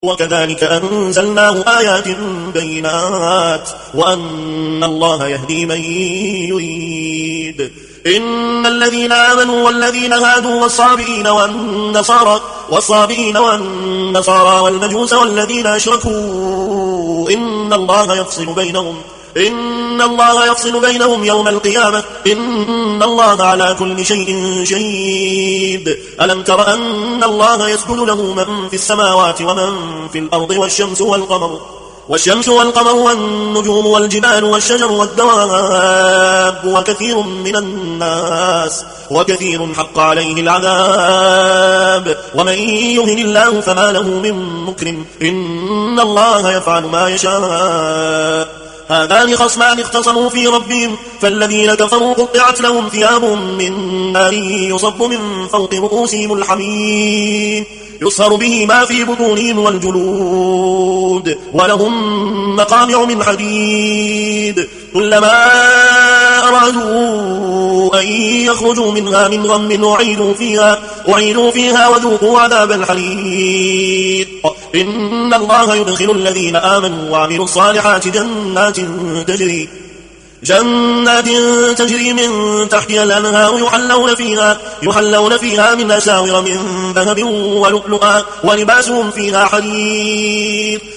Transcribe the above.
وكذلك أنزلناه آيات بينات وأن الله يهدي من يريد. إن الذين آمنوا والذين هادوا والصابئين والنصارى والمجوس والذين أشركوا إن الله يفصل بينهم يوم القيامة إن الله على كل شيء شهيد. ألم تر أن الله يسجد له من في السماوات ومن في الأرض والشمس والقمر والنجوم والجبال والشجر والدواب وكثير حق عليه العذاب ومن يهن الله فما له من مكرم إن الله يفعل ما يشاء. هذان خصمان اختصموا في ربهم فالذين كفروا قطعت لهم ثياب من نار يصب من فوق رؤوسهم الحميم يصهر به ما في بطونهم والجلود ولهم مقامع من حديد كلما أرادوا أن يخرجوا منها من غم أعيدوا فيها وذوقوا عذاب الحريق. إن الله يدخل الذين آمنوا وعملوا الصالحات جنات تجري من تحتها الأنهار يحلون فيها من أساور من ذهب ولؤلؤا ولباسهم فيها حرير